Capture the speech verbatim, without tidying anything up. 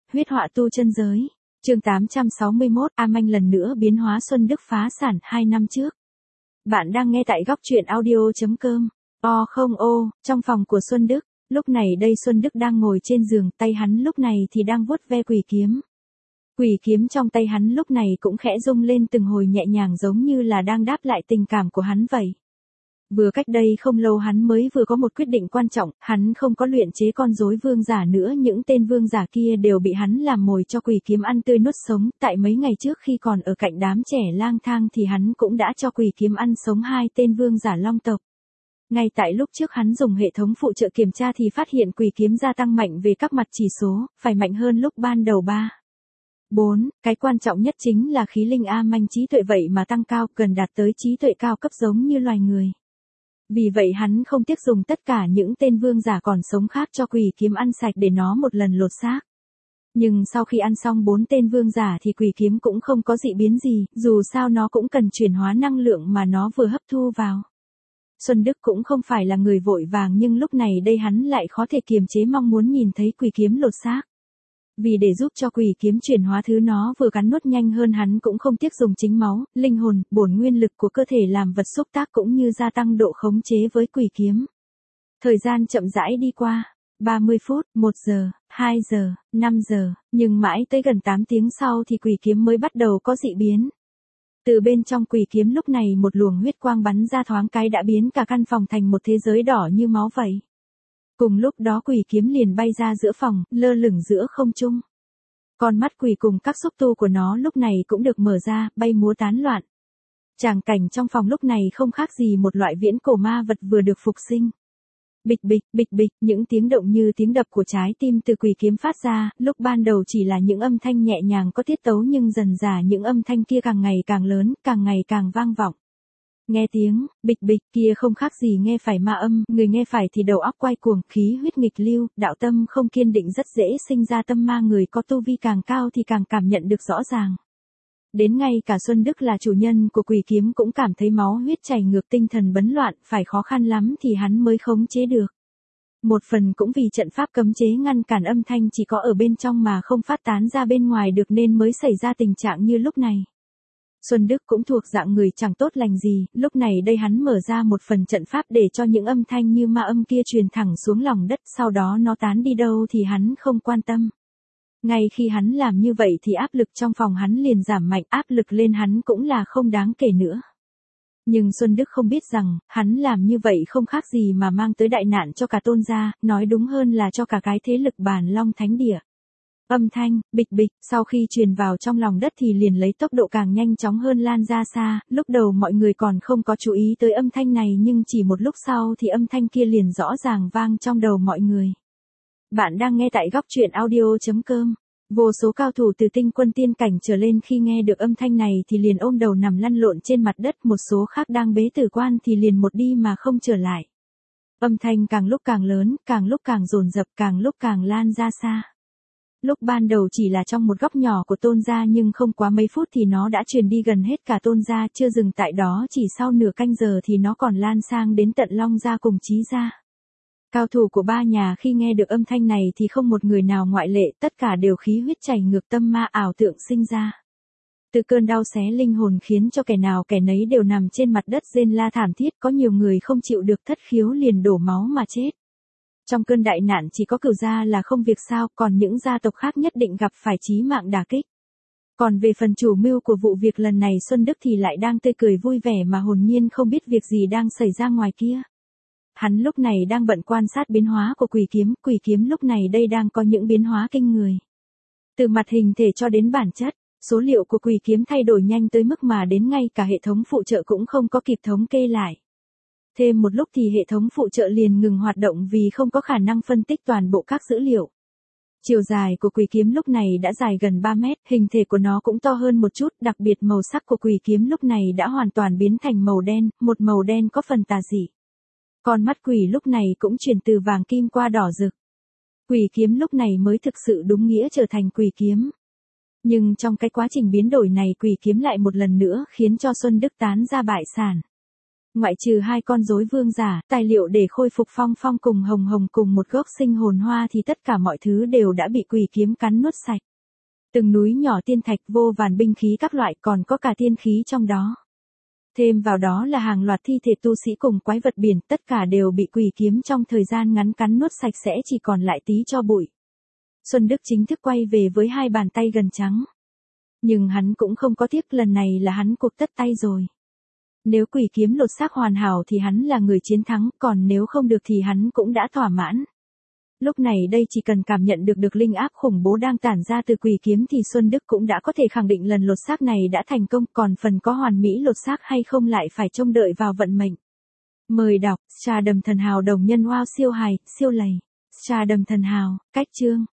Huyết họa tu chân giới. Chương tám trăm sáu mươi mốt, A Manh lần nữa biến hóa Xuân Đức phá sản hai năm trước. Bạn đang nghe tại góc truyện audio chấm com. O không ô, trong phòng của Xuân Đức, lúc này đây Xuân Đức đang ngồi trên giường, tay hắn lúc này thì đang vuốt ve quỷ kiếm. Quỷ kiếm trong tay hắn lúc này cũng khẽ rung lên từng hồi nhẹ nhàng giống như là đang đáp lại tình cảm của hắn vậy. Vừa cách đây không lâu hắn mới vừa có một quyết định quan trọng, hắn không có luyện chế con rối vương giả nữa, những tên vương giả kia đều bị hắn làm mồi cho quỷ kiếm ăn tươi nuốt sống, tại mấy ngày trước khi còn ở cạnh đám trẻ lang thang thì hắn cũng đã cho quỷ kiếm ăn sống hai tên vương giả long tộc. Ngay tại lúc trước hắn dùng hệ thống phụ trợ kiểm tra thì phát hiện quỷ kiếm gia tăng mạnh về các mặt chỉ số, phải mạnh hơn lúc ban đầu ba. bốn. Cái quan trọng nhất chính là khí linh A Manh trí tuệ vậy mà tăng cao, gần đạt tới trí tuệ cao cấp giống như loài người. Vì vậy hắn không tiếc dùng tất cả những tên vương giả còn sống khác cho quỷ kiếm ăn sạch để nó một lần lột xác. Nhưng sau khi ăn xong bốn tên vương giả thì quỷ kiếm cũng không có dị biến gì, dù sao nó cũng cần chuyển hóa năng lượng mà nó vừa hấp thu vào. Xuân Đức cũng không phải là người vội vàng nhưng lúc này đây hắn lại khó thể kiềm chế mong muốn nhìn thấy quỷ kiếm lột xác. Vì để giúp cho quỷ kiếm chuyển hóa thứ nó vừa cắn nuốt nhanh hơn hắn cũng không tiếc dùng chính máu, linh hồn, bổn nguyên lực của cơ thể làm vật xúc tác cũng như gia tăng độ khống chế với quỷ kiếm. Thời gian chậm rãi đi qua, ba mươi phút, một giờ, hai giờ, năm giờ, nhưng mãi tới gần tám tiếng sau thì quỷ kiếm mới bắt đầu có dị biến. Từ bên trong quỷ kiếm lúc này một luồng huyết quang bắn ra thoáng cái đã biến cả căn phòng thành một thế giới đỏ như máu vậy. Cùng lúc đó quỷ kiếm liền bay ra giữa phòng, lơ lửng giữa không trung. Con mắt quỷ cùng các xúc tu của nó lúc này cũng được mở ra, bay múa tán loạn. Tràng cảnh trong phòng lúc này không khác gì một loại viễn cổ ma vật vừa được phục sinh. Bịch bịch, bịch bịch, những tiếng động như tiếng đập của trái tim từ quỷ kiếm phát ra, lúc ban đầu chỉ là những âm thanh nhẹ nhàng có tiết tấu nhưng dần dà những âm thanh kia càng ngày càng lớn, càng ngày càng vang vọng. Nghe tiếng, bịch bịch kia không khác gì nghe phải ma âm, người nghe phải thì đầu óc quay cuồng, khí huyết nghịch lưu, đạo tâm không kiên định rất dễ sinh ra tâm ma, người có tu vi càng cao thì càng cảm nhận được rõ ràng. Đến ngay cả Xuân Đức là chủ nhân của quỷ kiếm cũng cảm thấy máu huyết chảy ngược, tinh thần bấn loạn, phải khó khăn lắm thì hắn mới khống chế được. Một phần cũng vì trận pháp cấm chế ngăn cản âm thanh chỉ có ở bên trong mà không phát tán ra bên ngoài được nên mới xảy ra tình trạng như lúc này. Xuân Đức cũng thuộc dạng người chẳng tốt lành gì, lúc này đây hắn mở ra một phần trận pháp để cho những âm thanh như ma âm kia truyền thẳng xuống lòng đất, sau đó nó tán đi đâu thì hắn không quan tâm. Ngay khi hắn làm như vậy thì áp lực trong phòng hắn liền giảm mạnh, áp lực lên hắn cũng là không đáng kể nữa. Nhưng Xuân Đức không biết rằng, hắn làm như vậy không khác gì mà mang tới đại nạn cho cả Tôn gia, nói đúng hơn là cho cả cái thế lực Bàn Long Thánh Địa. Âm thanh, bịch bịch, sau khi truyền vào trong lòng đất thì liền lấy tốc độ càng nhanh chóng hơn lan ra xa, lúc đầu mọi người còn không có chú ý tới âm thanh này nhưng chỉ một lúc sau thì âm thanh kia liền rõ ràng vang trong đầu mọi người. Bạn đang nghe tại góc truyện audio chấm com. Vô số cao thủ từ tinh quân tiên cảnh trở lên khi nghe được âm thanh này thì liền ôm đầu nằm lăn lộn trên mặt đất, một số khác đang bế tử quan thì liền một đi mà không trở lại. Âm thanh càng lúc càng lớn, càng lúc càng dồn dập, càng lúc càng lan ra xa. Lúc ban đầu chỉ là trong một góc nhỏ của Tôn gia nhưng không quá mấy phút thì nó đã truyền đi gần hết cả Tôn gia, chưa dừng tại đó chỉ sau nửa canh giờ thì nó còn lan sang đến tận Long gia cùng Chí gia. Cao thủ của ba nhà khi nghe được âm thanh này thì không một người nào ngoại lệ, tất cả đều khí huyết chảy ngược, tâm ma ảo tượng sinh ra. Từ cơn đau xé linh hồn khiến cho kẻ nào kẻ nấy đều nằm trên mặt đất rên la thảm thiết, có nhiều người không chịu được thất khiếu liền đổ máu mà chết. Trong cơn đại nạn chỉ có Cửu gia là không việc sao, còn những gia tộc khác nhất định gặp phải chí mạng đả kích. Còn về phần chủ mưu của vụ việc lần này Xuân Đức thì lại đang tươi cười vui vẻ mà hồn nhiên không biết việc gì đang xảy ra ngoài kia. Hắn lúc này đang bận quan sát biến hóa của quỷ kiếm, quỷ kiếm lúc này đây đang có những biến hóa kinh người. Từ mặt hình thể cho đến bản chất, số liệu của quỷ kiếm thay đổi nhanh tới mức mà đến ngay cả hệ thống phụ trợ cũng không có kịp thống kê lại. Thêm một lúc thì hệ thống phụ trợ liền ngừng hoạt động vì không có khả năng phân tích toàn bộ các dữ liệu. Chiều dài của quỷ kiếm lúc này đã dài gần ba mét, hình thể của nó cũng to hơn một chút, đặc biệt màu sắc của quỷ kiếm lúc này đã hoàn toàn biến thành màu đen, một màu đen có phần tà dị. Con mắt quỷ lúc này cũng chuyển từ vàng kim qua đỏ rực. Quỷ kiếm lúc này mới thực sự đúng nghĩa trở thành quỷ kiếm. Nhưng trong cái quá trình biến đổi này quỷ kiếm lại một lần nữa khiến cho Xuân Đức tán ra bại sản. Ngoại trừ hai con rối vương giả, tài liệu để khôi phục Phong Phong cùng Hồng Hồng cùng một gốc sinh hồn hoa thì tất cả mọi thứ đều đã bị quỷ kiếm cắn nuốt sạch. Từng núi nhỏ tiên thạch vô vàn binh khí các loại còn có cả tiên khí trong đó. Thêm vào đó là hàng loạt thi thể tu sĩ cùng quái vật biển, tất cả đều bị quỷ kiếm trong thời gian ngắn cắn nuốt sạch sẽ chỉ còn lại tí cho bụi. Xuân Đức chính thức quay về với hai bàn tay gần trắng. Nhưng hắn cũng không có tiếc, lần này là hắn cuộc tất tay rồi. Nếu quỷ kiếm lột xác hoàn hảo thì hắn là người chiến thắng, còn nếu không được thì hắn cũng đã thỏa mãn. Lúc này đây chỉ cần cảm nhận được được linh áp khủng bố đang tản ra từ quỷ kiếm thì Xuân Đức cũng đã có thể khẳng định lần lột xác này đã thành công, còn phần có hoàn mỹ lột xác hay không lại phải trông đợi vào vận mệnh. Mời đọc, Trà Đầm Thần Hào đồng nhân wow siêu hài, siêu lầy. Trà Đầm Thần Hào, cách chương.